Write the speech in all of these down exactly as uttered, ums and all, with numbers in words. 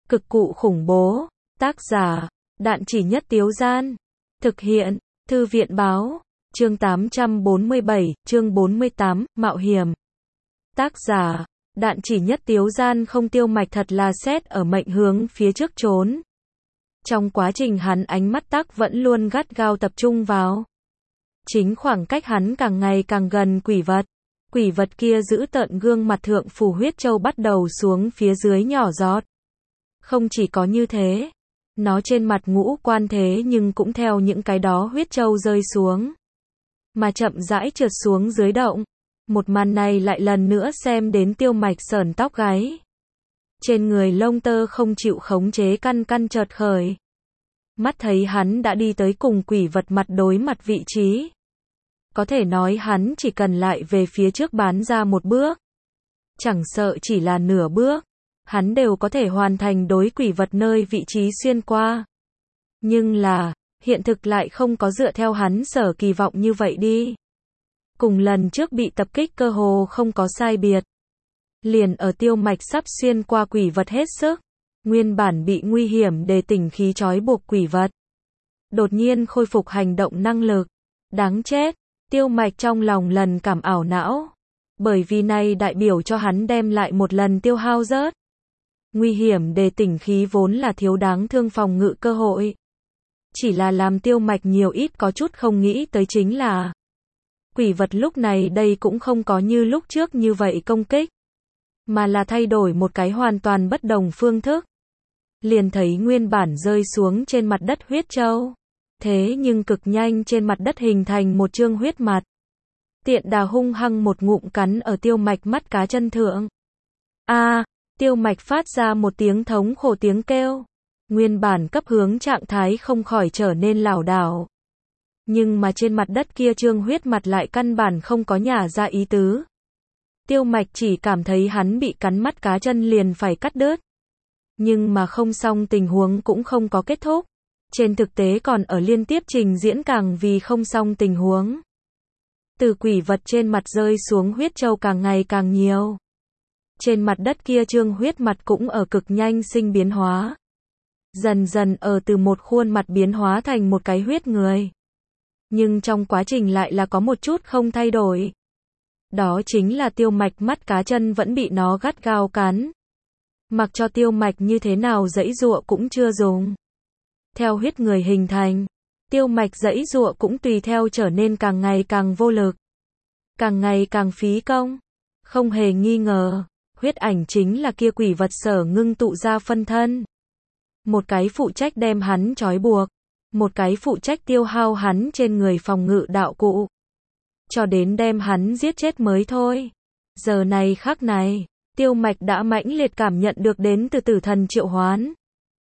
Cực cụ khủng bố. Tác giả, Đạn Chỉ Nhất Tiếu Gian. Thực hiện, Thư viện báo. Chương tám trăm bốn mươi bảy, chương bốn mươi tám, Mạo hiểm. Tác giả, Đạn Chỉ Nhất Tiếu Gian. Không, Tiêu Mạch thật là xét ở mệnh hướng phía trước trốn. Trong quá trình hắn ánh mắt tắc vẫn luôn gắt gao tập trung vào. Chính khoảng cách hắn càng ngày càng gần quỷ vật. Quỷ vật kia giữ tợn gương mặt thượng phủ huyết châu bắt đầu xuống phía dưới nhỏ giọt. Không chỉ có như thế, nó trên mặt ngũ quan thế nhưng cũng theo những cái đó huyết châu rơi xuống. Mà chậm rãi trượt xuống dưới động. Một màn này lại lần nữa xem đến Tiêu Mạch sởn tóc gáy. Trên người lông tơ không chịu khống chế căn căn chợt khởi. Mắt thấy hắn đã đi tới cùng quỷ vật mặt đối mặt vị trí. Có thể nói hắn chỉ cần lại về phía trước bán ra một bước. Chẳng sợ chỉ là nửa bước. Hắn đều có thể hoàn thành đối quỷ vật nơi vị trí xuyên qua. Nhưng là, hiện thực lại không có dựa theo hắn sở kỳ vọng như vậy đi. Cùng lần trước bị tập kích cơ hồ không có sai biệt. Liền ở Tiêu Mạch sắp xuyên qua quỷ vật hết sức. Nguyên bản bị nguy hiểm để tỉnh khí trói buộc quỷ vật. Đột nhiên khôi phục hành động năng lực. Đáng chết, Tiêu Mạch trong lòng lần cảm ảo não. Bởi vì này đại biểu cho hắn đem lại một lần tiêu hao rớt. Nguy hiểm để tỉnh khí vốn là thiếu đáng thương phòng ngự cơ hội. Chỉ là làm Tiêu Mạch nhiều ít có chút không nghĩ tới chính là quỷ vật lúc này đây cũng không có như lúc trước như vậy công kích. Mà là thay đổi một cái hoàn toàn bất đồng phương thức. Liền thấy nguyên bản rơi xuống trên mặt đất huyết châu. Thế nhưng cực nhanh trên mặt đất hình thành một chương huyết mặt. Tiện đà hung hăng một ngụm cắn ở Tiêu Mạch mắt cá chân thượng. A, à, Tiêu Mạch phát ra một tiếng thống khổ tiếng kêu. Nguyên bản cấp hướng trạng thái không khỏi trở nên lảo đảo. Nhưng mà trên mặt đất kia trương huyết mặt lại căn bản không có nhả ra ý tứ. Tiêu Mạch chỉ cảm thấy hắn bị cắn mắt cá chân liền phải cắt đứt. Nhưng mà không xong, tình huống cũng không có kết thúc. Trên thực tế còn ở liên tiếp trình diễn càng vì không xong tình huống. Từ quỷ vật trên mặt rơi xuống huyết châu càng ngày càng nhiều. Trên mặt đất kia trương huyết mặt cũng ở cực nhanh sinh biến hóa. Dần dần ở từ một khuôn mặt biến hóa thành một cái huyết người. Nhưng trong quá trình lại là có một chút không thay đổi. Đó chính là Tiêu Mạch mắt cá chân vẫn bị nó gắt gao cắn. Mặc cho Tiêu Mạch như thế nào giãy giụa cũng chưa dùng. Theo huyết người hình thành, Tiêu Mạch giãy giụa cũng tùy theo trở nên càng ngày càng vô lực. Càng ngày càng phí công. Không hề nghi ngờ, huyết ảnh chính là kia quỷ vật sở ngưng tụ ra phân thân. Một cái phụ trách đem hắn trói buộc. Một cái phụ trách tiêu hao hắn trên người phòng ngự đạo cụ. Cho đến đem hắn giết chết mới thôi. Giờ này khắc này, Tiêu Mạch đã mãnh liệt cảm nhận được đến từ tử thần triệu hoán.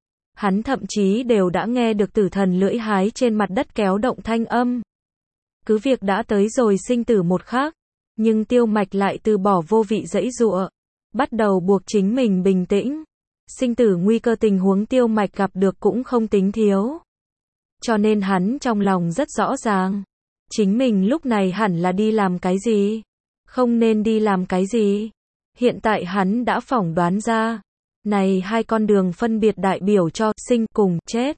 Hắn thậm chí đều đã nghe được tử thần lưỡi hái trên mặt đất kéo động thanh âm. Cứ việc đã tới rồi sinh tử một khắc, nhưng Tiêu Mạch lại từ bỏ vô vị giãy giụa, bắt đầu buộc chính mình bình tĩnh. Sinh tử nguy cơ tình huống Tiêu Mạch gặp được cũng không tính thiếu. Cho nên hắn trong lòng rất rõ ràng. Chính mình lúc này hẳn là đi làm cái gì? Không nên đi làm cái gì? Hiện tại hắn đã phỏng đoán ra. Này hai con đường phân biệt đại biểu cho sinh cùng chết.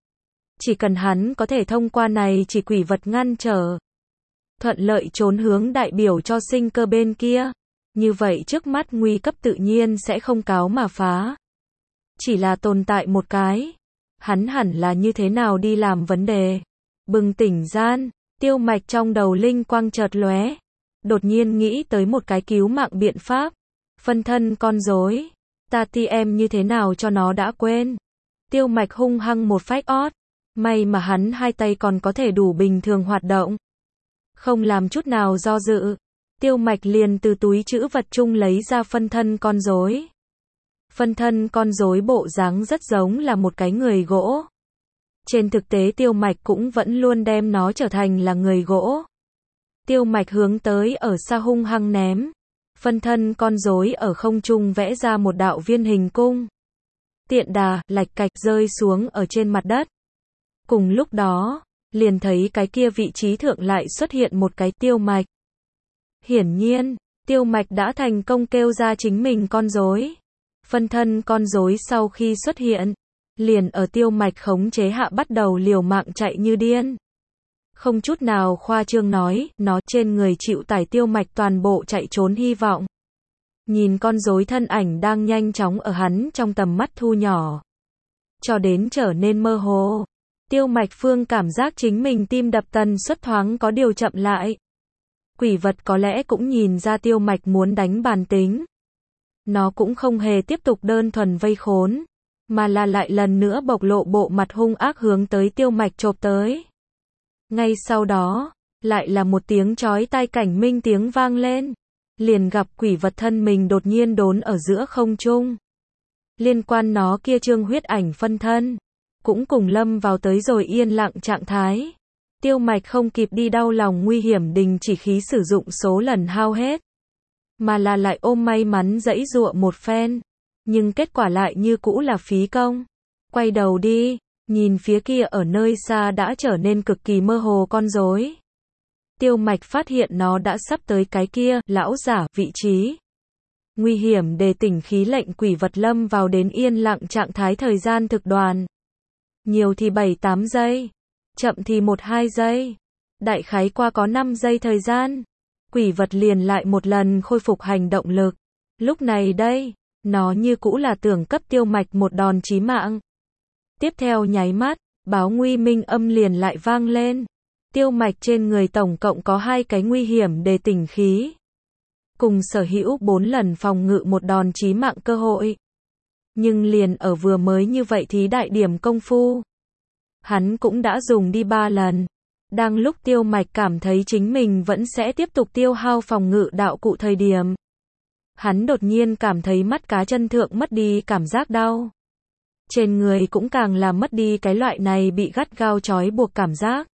Chỉ cần hắn có thể thông qua này chỉ quỷ vật ngăn trở. Thuận lợi trốn hướng đại biểu cho sinh cơ bên kia. Như vậy trước mắt nguy cấp tự nhiên sẽ không cáo mà phá. Chỉ là tồn tại một cái. Hắn hẳn là như thế nào đi làm vấn đề. Bừng tỉnh gian, Tiêu Mạch trong đầu linh quang chợt lóe. Đột nhiên nghĩ tới một cái cứu mạng biện pháp. Phân thân con rối. Ta ti em như thế nào cho nó đã quên. Tiêu Mạch hung hăng một phách ót. May mà hắn hai tay còn có thể đủ bình thường hoạt động. Không làm chút nào do dự. Tiêu Mạch liền từ túi trữ vật chung lấy ra phân thân con rối. Phân thân con rối bộ dáng rất giống là một cái người gỗ. Trên thực tế Tiêu Mạch cũng vẫn luôn đem nó trở thành là người gỗ. Tiêu Mạch hướng tới ở xa hung hăng ném. Phân thân con rối ở không trung vẽ ra một đạo viên hình cung. Tiện đà, lạch cạch rơi xuống ở trên mặt đất. Cùng lúc đó, liền thấy cái kia vị trí thượng lại xuất hiện một cái Tiêu Mạch. Hiển nhiên, Tiêu Mạch đã thành công kêu ra chính mình con rối. Phân thân con rối sau khi xuất hiện, liền ở Tiêu Mạch khống chế hạ bắt đầu liều mạng chạy như điên. Không chút nào khoa trương nói, nó trên người chịu tải Tiêu Mạch toàn bộ chạy trốn hy vọng. Nhìn con rối thân ảnh đang nhanh chóng ở hắn trong tầm mắt thu nhỏ, cho đến trở nên mơ hồ. Tiêu Mạch Phương cảm giác chính mình tim đập tần suất thoáng có điều chậm lại. Quỷ vật có lẽ cũng nhìn ra Tiêu Mạch muốn đánh bàn tính. Nó cũng không hề tiếp tục đơn thuần vây khốn, mà là lại lần nữa bộc lộ bộ mặt hung ác hướng tới Tiêu Mạch chộp tới. Ngay sau đó, lại là một tiếng chói tai cảnh minh tiếng vang lên. Liền gặp quỷ vật thân mình đột nhiên đốn ở giữa không trung. Liên quan nó kia trương huyết ảnh phân thân, cũng cùng lâm vào tới rồi yên lặng trạng thái. Tiêu Mạch không kịp đi đau lòng nguy hiểm đình chỉ khí sử dụng số lần hao hết, mà là lại ôm may mắn giãy giụa một phen. Nhưng kết quả lại như cũ là phí công. Quay đầu đi, nhìn phía kia ở nơi xa đã trở nên cực kỳ mơ hồ con rối. Tiêu Mạch phát hiện nó đã sắp tới cái kia, lão giả, vị trí. Nguy hiểm đề tỉnh khí lệnh quỷ vật lâm vào đến yên lặng trạng thái thời gian thực đoàn. Nhiều thì bảy tám giây, chậm thì một hai giây. Đại khái qua có năm giây thời gian, quỷ vật liền lại một lần khôi phục hành động lực. Lúc này đây, nó như cũ là tưởng cấp Tiêu Mạch một đòn chí mạng. Tiếp theo nháy mắt, báo nguy minh âm liền lại vang lên. Tiêu Mạch trên người tổng cộng có hai cái nguy hiểm đề tỉnh khí, cùng sở hữu bốn lần phòng ngự một đòn chí mạng cơ hội. Nhưng liền ở vừa mới như vậy thí đại điểm công phu, hắn cũng đã dùng đi ba lần. Đang lúc Tiêu Mạch cảm thấy chính mình vẫn sẽ tiếp tục tiêu hao phòng ngự đạo cụ thời điểm, hắn đột nhiên cảm thấy mắt cá chân thượng mất đi cảm giác đau. Trên người cũng càng là mất đi cái loại này bị gắt gao trói buộc cảm giác.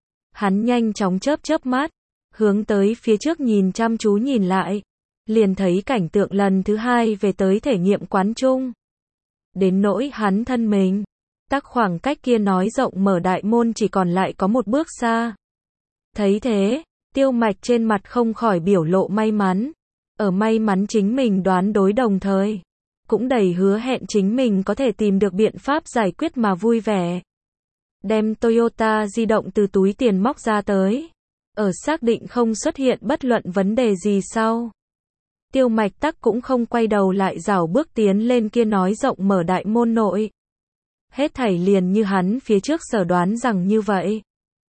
Hắn nhanh chóng chớp chớp mắt, hướng tới phía trước nhìn chăm chú nhìn lại, liền thấy cảnh tượng lần thứ hai về tới thể nghiệm quán chung. Đến nỗi hắn thân mình, tắc khoảng cách kia nói rộng mở đại môn chỉ còn lại có một bước xa. Thấy thế, Tiêu Mạch trên mặt không khỏi biểu lộ may mắn. Ở may mắn chính mình đoán đối đồng thời, cũng đầy hứa hẹn chính mình có thể tìm được biện pháp giải quyết mà vui vẻ. Đem Toyota di động từ túi tiền móc ra tới. Ở xác định không xuất hiện bất luận vấn đề gì sau, Tiêu Mạch tắc cũng không quay đầu lại rảo bước tiến lên kia nói rộng mở đại môn nội. Hết thảy liền như hắn phía trước sở đoán rằng như vậy.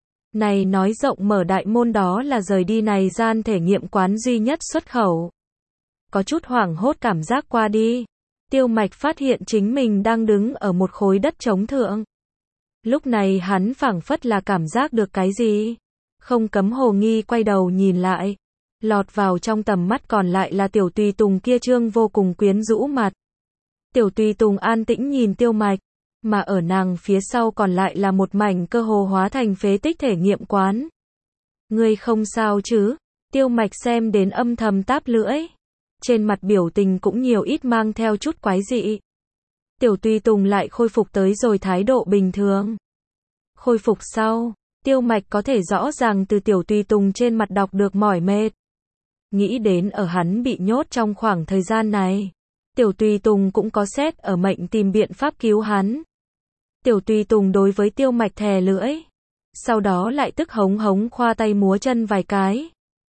Này nói rộng mở đại môn đó là rời đi này gian thể nghiệm quán duy nhất xuất khẩu. Có chút hoảng hốt cảm giác qua đi, Tiêu Mạch phát hiện chính mình đang đứng ở một khối đất trống thượng. Lúc này hắn phảng phất là cảm giác được cái gì, không cấm hồ nghi quay đầu nhìn lại. Lọt vào trong tầm mắt còn lại là Tiểu Tùy Tùng kia trương vô cùng quyến rũ mặt. Tiểu Tùy Tùng an tĩnh nhìn Tiêu Mạch, mà ở nàng phía sau còn lại là một mảnh cơ hồ hóa thành phế tích thể nghiệm quán. Ngươi không sao chứ? Tiêu Mạch xem đến âm thầm táp lưỡi, trên mặt biểu tình cũng nhiều ít mang theo chút quái dị. Tiểu Tùy Tùng lại khôi phục tới rồi thái độ bình thường. Khôi phục sau, Tiêu Mạch có thể rõ ràng từ Tiểu Tùy Tùng trên mặt đọc được mỏi mệt. Nghĩ đến ở hắn bị nhốt trong khoảng thời gian này, Tiểu Tùy Tùng cũng có xét ở mệnh tìm biện pháp cứu hắn. Tiểu Tùy Tùng đối với Tiêu Mạch thè lưỡi, sau đó lại tức hống hống khoa tay múa chân vài cái.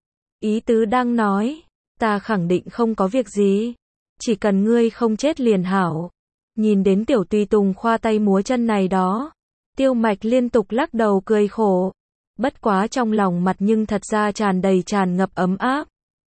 Ý tứ đang nói, ta khẳng định không có việc gì, chỉ cần ngươi không chết liền hảo. Nhìn đến Tiểu Tùy Tùng khoa tay múa chân này đó, Tiêu Mạch liên tục lắc đầu cười khổ. Bất quá trong lòng mặt nhưng thật ra tràn đầy tràn ngập ấm áp.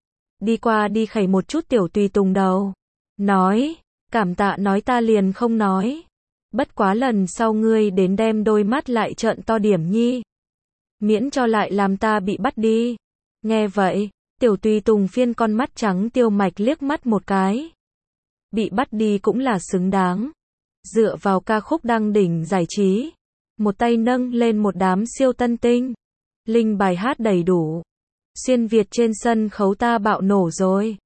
Đi qua đi khẩy một chút Tiểu Tùy Tùng đầu, nói, cảm tạ nói ta liền không nói. Bất quá lần sau ngươi đến đem đôi mắt lại trợn to điểm nhi, miễn cho lại làm ta bị bắt đi. Nghe vậy, Tiểu Tùy Tùng phiên con mắt trắng Tiêu Mạch liếc mắt một cái. Bị bắt đi cũng là xứng đáng. Dựa vào ca khúc đăng đỉnh giải trí, một tay nâng lên một đám siêu tân tinh, linh bài hát đầy đủ. Xuyên Việt trên sân khấu ta bạo nổ rồi.